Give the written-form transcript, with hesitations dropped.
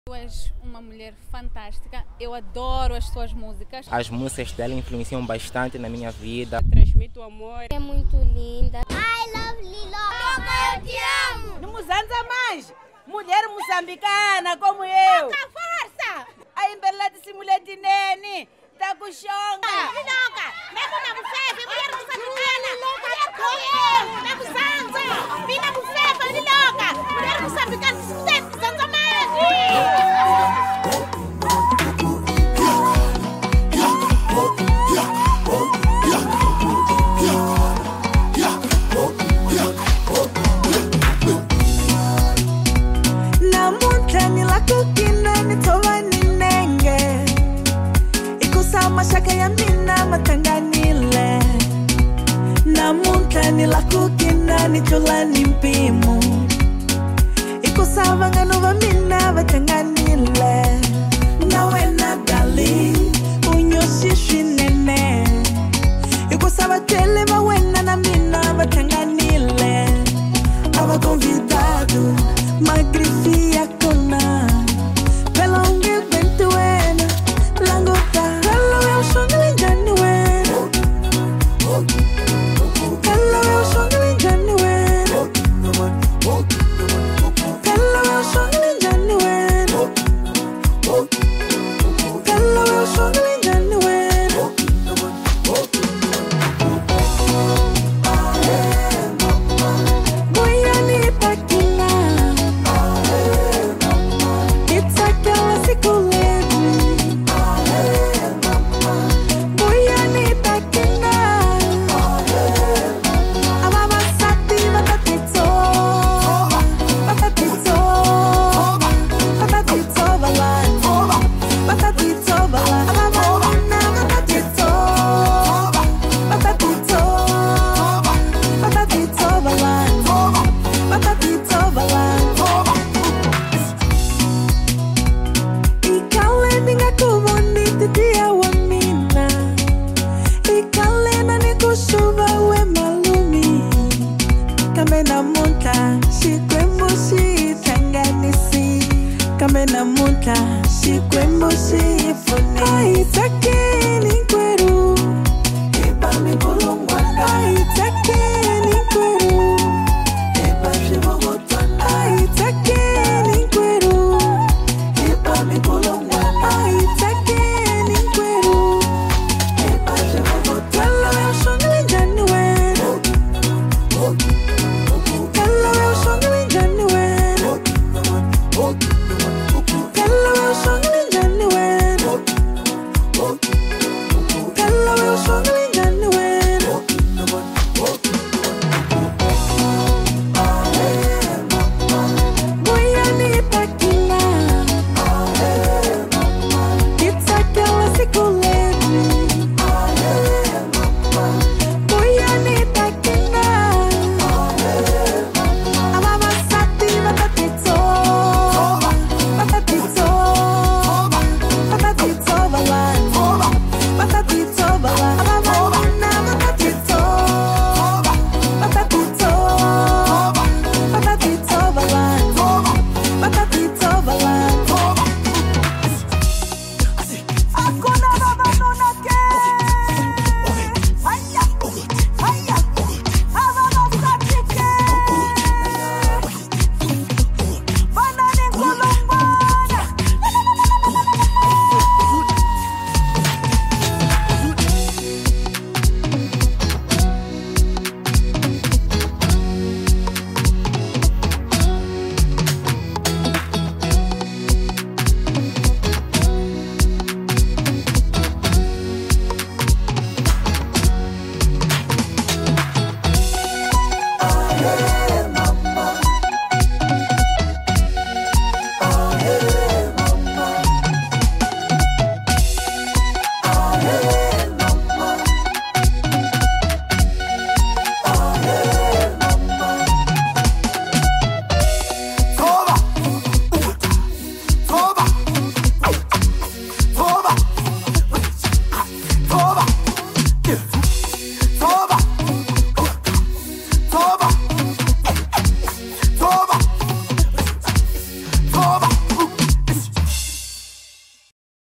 Tu és uma mulher fantástica, eu adoro as tuas músicas. As músicas dela influenciam bastante na minha vida. Transmite o amor. É muito linda. I love Lilo. Eu te amo. Não nos anda mais. Mulher moçambicana como eu. Com força. A embela desse mulher de nene. Tá com chonga. Liloca. Mesmo na bufete, mulher moçambicana. Mulher como eu. Na busanza. Vina bufete, Liloca. Mulher moçambicana. Zanza mais. Mashaka ya mina matanganile namunta nila kukina nichola nimpimu ikusava ngano va mina vatanganile nawe na dali unyoshishwi nene ikusava tele va wena na mina vatanganile ava convidado magrifia kona pela unge bentuena langota Kamena munta, si kwemo si fone. Ai takini